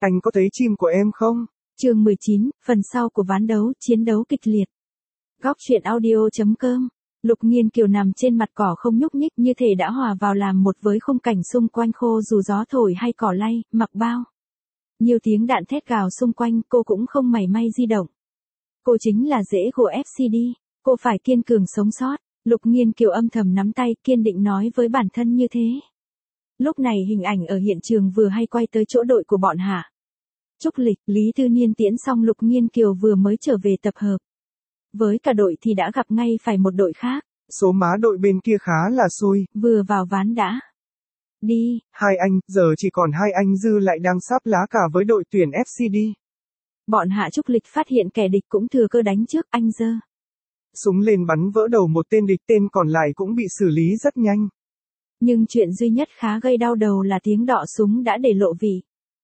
Anh có thấy chim của em không? Chương 19, phần sau của ván đấu, chiến đấu kịch liệt. Góc truyện audio.com. Lục Nghiên Kiều nằm trên mặt cỏ không nhúc nhích, như thể đã hòa vào làm một với khung cảnh xung quanh, khô dù gió thổi hay cỏ lay, mặc bao. Nhiều tiếng đạn thét gào xung quanh, cô cũng không mảy may di động. Cô chính là rễ của FCD, cô phải kiên cường sống sót. Lục Nghiên Kiều âm thầm nắm tay, kiên định nói với bản thân như thế. Lúc này hình ảnh ở hiện trường vừa hay quay tới chỗ đội của bọn Hạ Trúc Lịch, Lý Tư Niên tiễn xong Lục Nghiên Kiều vừa mới trở về tập hợp. Với cả đội thì đã gặp ngay phải một đội khác. Số má đội bên kia khá là xui. Vừa vào ván đã. Đi. Hai anh, giờ chỉ còn hai anh dư lại đang sắp lá cả với đội tuyển FCD. Bọn Hạ Trúc Lịch phát hiện kẻ địch cũng thừa cơ đánh trước, anh giơ súng lên bắn vỡ đầu một tên địch, tên còn lại cũng bị xử lý rất nhanh. Nhưng chuyện duy nhất khá gây đau đầu là tiếng đọ súng đã để lộ vị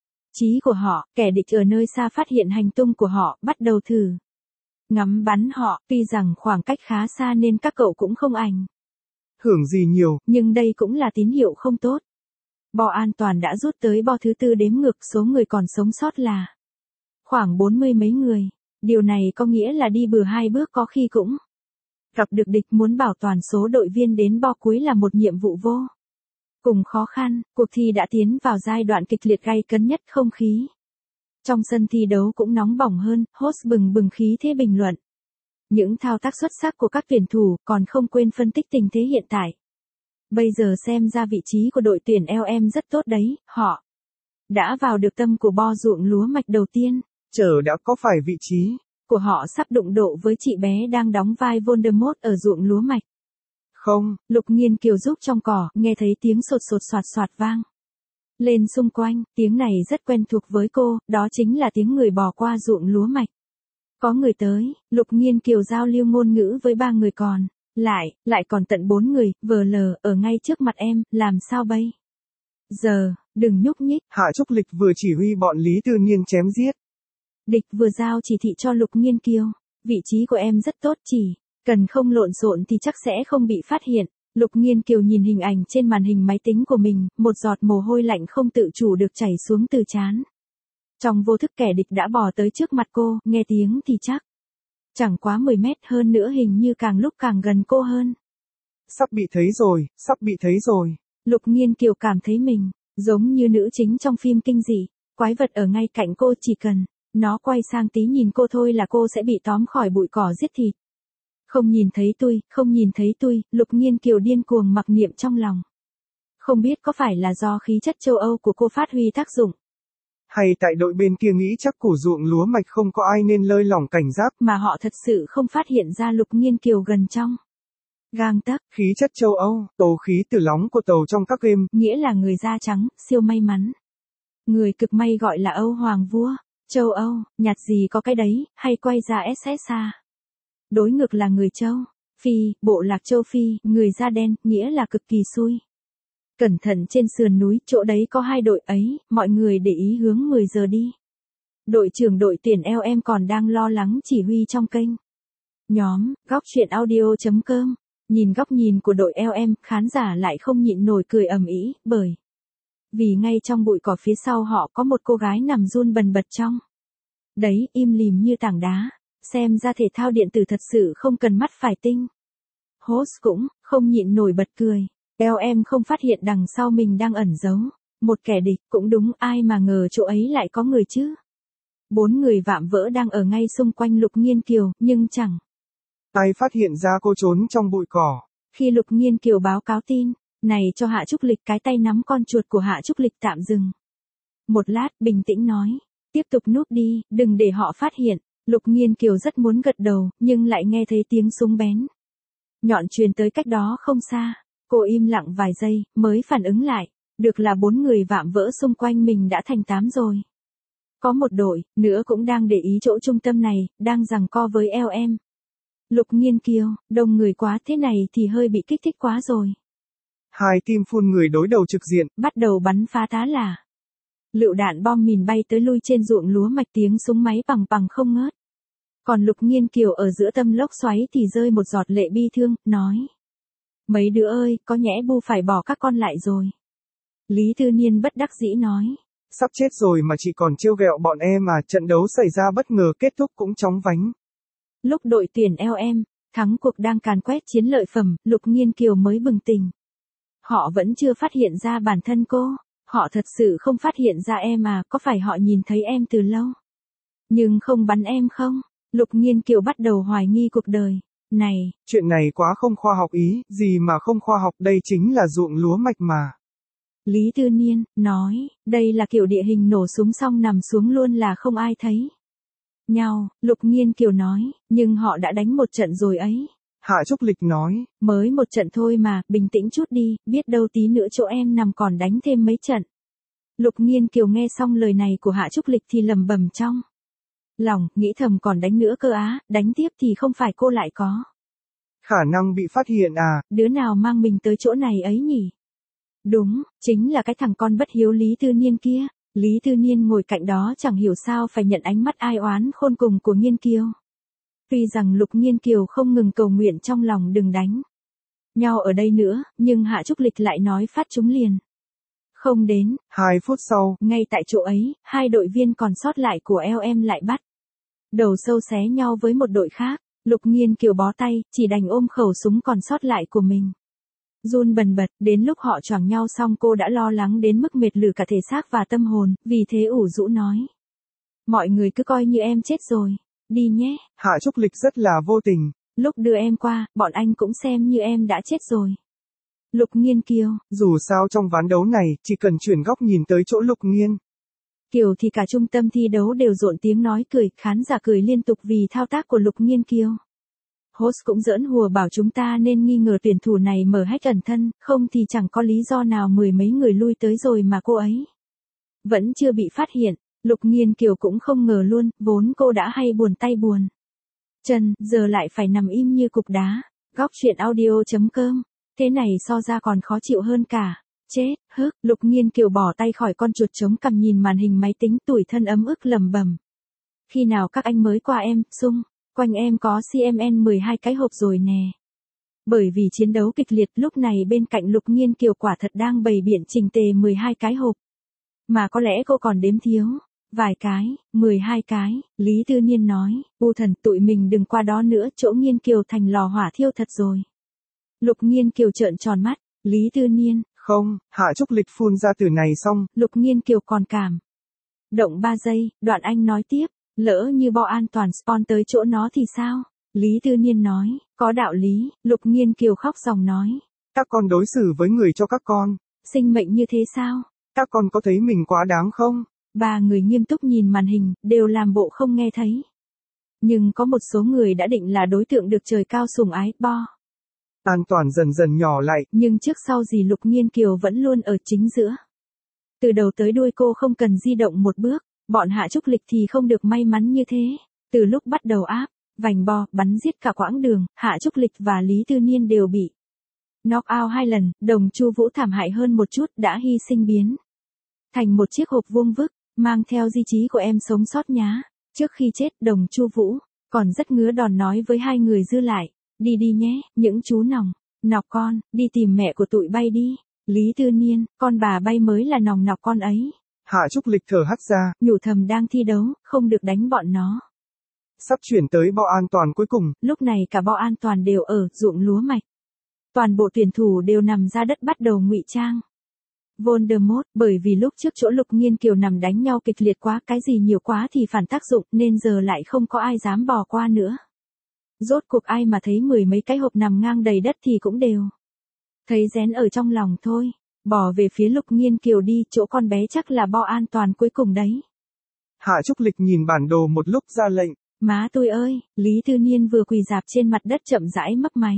trí của họ. Kẻ địch ở nơi xa phát hiện hành tung của họ, bắt đầu thử ngắm bắn họ, tuy rằng khoảng cách khá xa nên các cậu cũng không ảnh hưởng gì nhiều, nhưng đây cũng là tín hiệu không tốt. Bo an toàn đã rút tới bo thứ tư đếm ngược, số người còn sống sót là khoảng 40 mấy người. Điều này có nghĩa là đi bừa hai bước có khi cũng gặp được địch. Muốn bảo toàn số đội viên đến bo cuối là một nhiệm vụ vô cùng khó khăn. Cuộc thi đã tiến vào giai đoạn kịch liệt gay cấn nhất, không khí trong sân thi đấu cũng nóng bỏng hơn, host bừng bừng khí thế bình luận những thao tác xuất sắc của các tuyển thủ, còn không quên phân tích tình thế hiện tại. Bây giờ xem ra vị trí của đội tuyển LM rất tốt đấy, họ đã vào được tâm của bo ruộng lúa mạch đầu tiên. Chờ đã, có phải vị trí của họ sắp đụng độ với chị bé đang đóng vai Voldemort ở ruộng lúa mạch? Không. Lục Nghiên Kiều rúc trong cỏ, nghe thấy tiếng sột sột soạt soạt vang lên xung quanh. Tiếng này rất quen thuộc với cô, đó chính là tiếng người bò qua ruộng lúa mạch. Có người tới. Lục Nghiên Kiều giao lưu ngôn ngữ với 3 người còn lại còn tận 4 người, VL, ở ngay trước mặt em, làm sao bây giờ? Đừng nhúc nhích. Hạ Trúc Lịch vừa chỉ huy bọn Lý Tư Niên chém giết. Địch vừa giao chỉ thị cho Lục Nghiên Kiều. Vị trí của em rất tốt, chỉ cần không lộn xộn thì chắc sẽ không bị phát hiện. Lục Nghiên Kiều nhìn hình ảnh trên màn hình máy tính của mình, một giọt mồ hôi lạnh không tự chủ được chảy xuống từ trán. Trong vô thức kẻ địch đã bò tới trước mặt cô, nghe tiếng thì chắc chẳng quá 10 mét, hơn nữa hình như càng lúc càng gần cô hơn. Sắp bị thấy rồi, sắp bị thấy rồi. Lục Nghiên Kiều cảm thấy mình giống như nữ chính trong phim kinh dị, quái vật ở ngay cạnh cô, chỉ cần nó quay sang tí nhìn cô thôi là cô sẽ bị tóm khỏi bụi cỏ giết thịt. Không nhìn thấy tôi, không nhìn thấy tôi, Lục Nghiên Kiều điên cuồng mặc niệm trong lòng. Không biết có phải là do khí chất châu Âu của cô phát huy tác dụng, hay tại đội bên kia nghĩ chắc củ ruộng lúa mạch không có ai nên lơi lỏng cảnh giác, mà họ thật sự không phát hiện ra Lục Nghiên Kiều gần trong gang tấc. Khí chất châu Âu, tố khí từ lóng của tàu trong các game, nghĩa là người da trắng, siêu may mắn. Người cực may gọi là Âu Hoàng Vua. Châu Âu, nhặt gì có cái đấy, hay quay ra SSA. Đối ngược là người châu Phi, bộ lạc châu Phi, người da đen, nghĩa là cực kỳ xui. Cẩn thận, trên sườn núi, chỗ đấy có 2 đội ấy, mọi người để ý hướng 10 giờ đi. Đội trưởng đội tuyển LM còn đang lo lắng chỉ huy trong kênh nhóm, góc truyện audio.com. Nhìn góc nhìn của đội LM, khán giả lại không nhịn nổi cười ầm ĩ, bởi vì ngay trong bụi cỏ phía sau họ có một cô gái nằm run bần bật trong đấy, im lìm như tảng đá. Xem ra thể thao điện tử thật sự không cần mắt phải tinh. Host cũng không nhịn nổi bật cười. LM không phát hiện đằng sau mình đang ẩn giấu một kẻ địch, cũng đúng, ai mà ngờ chỗ ấy lại có người chứ. 4 người vạm vỡ đang ở ngay xung quanh Lục Nghiên Kiều, nhưng chẳng ai phát hiện ra cô trốn trong bụi cỏ. Khi Lục Nghiên Kiều báo cáo tin này cho Hạ Trúc Lịch, cái tay nắm con chuột của Hạ Trúc Lịch tạm dừng một lát, bình tĩnh nói, tiếp tục núp đi, đừng để họ phát hiện. Lục Nghiên Kiều rất muốn gật đầu, nhưng lại nghe thấy tiếng súng bén nhọn truyền tới cách đó không xa. Cô im lặng vài giây, mới phản ứng lại, được là 4 người vạm vỡ xung quanh mình đã thành 8 rồi. Có một đội nữa cũng đang để ý chỗ trung tâm này, đang giằng co với LM. Lục Nghiên Kiều, đông người quá thế này thì hơi bị kích thích quá rồi. 2 team phun người đối đầu trực diện, bắt đầu bắn phá tá là lựu đạn bom mìn bay tới lui trên ruộng lúa mạch, tiếng súng máy bằng bằng không ngớt. Còn Lục Nghiên Kiều ở giữa tâm lốc xoáy thì rơi một giọt lệ bi thương, nói, mấy đứa ơi, có nhẽ bu phải bỏ các con lại rồi. Lý Tư Niên bất đắc dĩ nói, Sắp chết rồi mà chị còn trêu ghẹo bọn em à, trận đấu xảy ra bất ngờ kết thúc cũng chóng vánh. Lúc đội tuyển LM thắng cuộc đang càn quét chiến lợi phẩm, Lục Nghiên Kiều mới bừng tỉnh. Họ vẫn chưa phát hiện ra bản thân cô. Họ thật sự không phát hiện ra em à, có phải họ nhìn thấy em từ lâu? Nhưng không bắn em không? Lục Nghiên Kiều bắt đầu hoài nghi cuộc đời. Này, Chuyện này quá không khoa học ý, gì mà không khoa học, đây chính là ruộng lúa mạch mà. Lý Tư Niên nói, đây là kiểu địa hình nổ súng xong nằm xuống luôn là không ai thấy. Nhau, Lục Nghiên Kiều nói, nhưng họ đã đánh một trận rồi ấy. Hạ Trúc Lịch nói, Mới một trận thôi mà, bình tĩnh chút đi, biết đâu tí nữa chỗ em nằm còn đánh thêm mấy trận. Lục Nghiên Kiều nghe xong lời này của Hạ Trúc Lịch thì lầm bầm trong lòng, nghĩ thầm còn đánh nữa cơ á, đánh tiếp thì không phải cô lại có khả năng bị phát hiện à. đứa nào mang mình tới chỗ này ấy nhỉ? Đúng, chính là cái thằng con bất hiếu Lý Tư Niên kia. Lý Tư Niên ngồi cạnh đó chẳng hiểu sao phải nhận ánh mắt ai oán khôn cùng của Nghiên Kiều. Tuy rằng Lục Nghiên Kiều không ngừng cầu nguyện trong lòng đừng đánh nhau ở đây nữa, nhưng Hạ Trúc Lịch lại nói phát chúng liền. Không đến 2 phút sau, ngay tại chỗ ấy, hai đội viên còn sót lại của LM lại bắt đầu sâu xé nhau với một đội khác. Lục Nghiên Kiều bó tay, chỉ đành ôm khẩu súng còn sót lại của mình. Run bần bật, đến lúc họ choảng nhau xong cô đã lo lắng đến mức mệt lử cả thể xác và tâm hồn, vì thế ủ rũ nói. Mọi người cứ coi như em chết rồi, đi nhé. Hạ Trúc Lịch rất là vô tình. Lúc đưa em qua, bọn anh cũng xem như em đã chết rồi. Lục Nghiên Kiều. Dù sao trong ván đấu này, chỉ cần chuyển góc nhìn tới chỗ Lục Nghiên Kiều thì cả trung tâm thi đấu đều rộn tiếng nói cười, khán giả cười liên tục vì thao tác của Lục Nghiên Kiều. Host cũng giỡn hùa bảo chúng ta nên nghi ngờ tuyển thủ này mở hack ẩn thân, không thì chẳng có lý do nào mười mấy người lui tới rồi mà cô ấy vẫn chưa bị phát hiện. Lục Nghiên Kiều cũng không ngờ luôn, vốn cô đã hay buồn tay buồn chân, giờ lại phải nằm im như cục đá. Góc truyện audio.com. Thế này so ra còn khó chịu hơn cả. Chết, hức, Lục Nghiên Kiều bỏ tay khỏi con chuột chống cằm nhìn màn hình máy tính tủi thân ấm ức lầm bầm. Khi nào các anh mới qua em, Sung, quanh em có CMN 12 cái hộp rồi nè. Bởi vì chiến đấu kịch liệt lúc này bên cạnh Lục Nghiên Kiều quả thật đang bày biện chỉnh tề 12 cái hộp. Mà có lẽ cô còn đếm thiếu. Vài cái, 12 cái, Lý Tư Niên nói, u thần tụi mình đừng qua đó nữa, chỗ Nghiên Kiều thành lò hỏa thiêu thật rồi. Lục Nghiên Kiều trợn tròn mắt, Lý Tư Niên. Không, Hạ Trúc Lịch phun ra từ này xong. Lục Nghiên Kiều còn cảm động 3 giây, đoạn anh nói tiếp, lỡ như bo an toàn spawn tới chỗ nó thì sao? Lý Tư Niên nói, có đạo lý. Lục Nghiên Kiều khóc ròng nói. Các con đối xử với người cho các con. Sinh mệnh như thế sao? Các con có thấy mình quá đáng không? Ba người nghiêm túc nhìn màn hình, đều làm bộ không nghe thấy. Nhưng có một số người đã định là đối tượng được trời cao sủng ái, bo An toàn dần dần nhỏ lại. Nhưng trước sau gì Lục Nghiên Kiều vẫn luôn ở chính giữa. Từ đầu tới đuôi cô không cần di động một bước. Bọn Hạ Trúc Lịch thì không được may mắn như thế. Từ lúc bắt đầu áp, vành bo, bắn giết cả quãng đường, Hạ Trúc Lịch và Lý Tư Niên đều bị knock out 2 lần, Đồng Chu Vũ thảm hại hơn một chút đã hy sinh biến thành một chiếc hộp vuông vức, mang theo di chí của em sống sót nhá. Trước khi chết, Đồng Chu Vũ còn rất ngứa đòn nói với hai người dư lại, đi đi nhé, những chú nọc con, đi tìm mẹ của tụi bay đi. Lý Tư Niên, con bà bay mới là nọc con ấy. Hạ Trúc Lịch thở hắt ra, nhủ thầm đang thi đấu, không được đánh bọn nó. Sắp chuyển tới bo an toàn cuối cùng. Lúc này cả bo an toàn đều ở ruộng lúa mạch. Toàn bộ tuyển thủ đều nằm ra đất bắt đầu ngụy trang Voldemort, bởi vì lúc trước chỗ Lục Nghiên Kiều nằm đánh nhau kịch liệt quá, cái gì nhiều quá thì phản tác dụng, nên giờ lại không có ai dám bò qua nữa. Rốt cuộc ai mà thấy mười mấy cái hộp nằm ngang đầy đất thì cũng đều thấy rén ở trong lòng thôi. Bỏ về phía Lục Nghiên Kiều đi, chỗ con bé chắc là bo an toàn cuối cùng đấy. Hạ Trúc Lịch nhìn bản đồ một lúc ra lệnh. Má tôi ơi, Lý Tư Niên vừa quỳ rạp trên mặt đất chậm rãi mấp máy.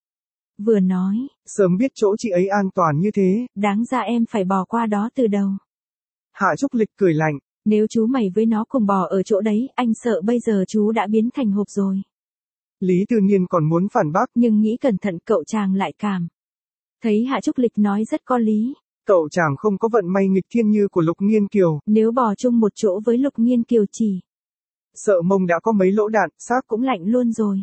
Vừa nói, sớm biết chỗ chị ấy an toàn như thế. Đáng ra em phải bò qua đó từ đầu. Hạ Trúc Lịch cười lạnh. Nếu chú mày với nó cùng bò ở chỗ đấy, anh sợ bây giờ chú đã biến thành hộp rồi. Lý Tư Niên còn muốn phản bác. Nhưng nghĩ cẩn thận cậu chàng lại cảm thấy Hạ Trúc Lịch nói rất có lý. Cậu chàng không có vận may nghịch thiên như của Lục Nghiên Kiều. Nếu bò chung một chỗ với Lục Nghiên Kiều chỉ sợ mông đã có mấy lỗ đạn, xác cũng lạnh luôn rồi.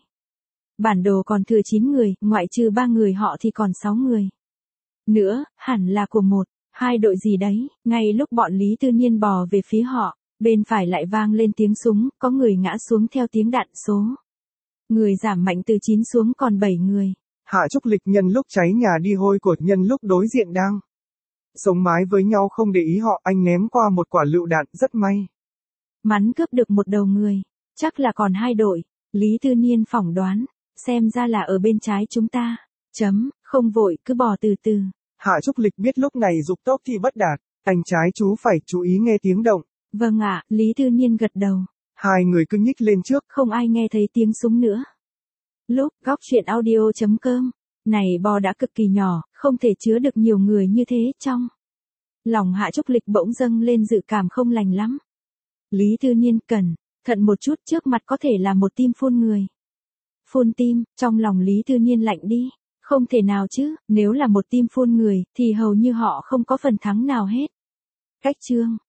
Bản đồ còn thừa 9 người, ngoại trừ 3 người họ thì còn 6 người nữa, hẳn là của một Hai đội gì đấy, ngay lúc bọn Lý Tư Niên bò về phía họ, bên phải lại vang lên tiếng súng, có người ngã xuống theo tiếng đạn số. Người giảm mạnh từ 9 xuống còn 7 người. Hạ Trúc Lịch nhân lúc cháy nhà đi hôi của nhân lúc đối diện đang sống mái với nhau không để ý họ, anh ném qua một quả lựu đạn, rất may. Mắn cướp được một đầu người, chắc là còn hai đội. Lý Tư Niên phỏng đoán, xem ra là ở bên trái chúng ta. Không vội, cứ bò từ từ. Hạ Trúc Lịch biết lúc này dục tốc thì bất đạt, anh trái chú phải chú ý nghe tiếng động. Vâng ạ, Lý Tư Niên gật đầu. Hai người cứ nhích lên trước. Không ai nghe thấy tiếng súng nữa. Lúc góc chuyện audio.com, này bò đã cực kỳ nhỏ, không thể chứa được nhiều người như thế trong. Lòng Hạ Trúc Lịch bỗng dâng lên dự cảm không lành lắm. Lý Tư Niên cẩn thận một chút, trước mặt có thể là một team phun người. Phun team, trong lòng Lý Tư Niên lạnh đi. Không thể nào chứ, nếu là một team phun người, thì hầu như họ không có phần thắng nào hết. Cách chương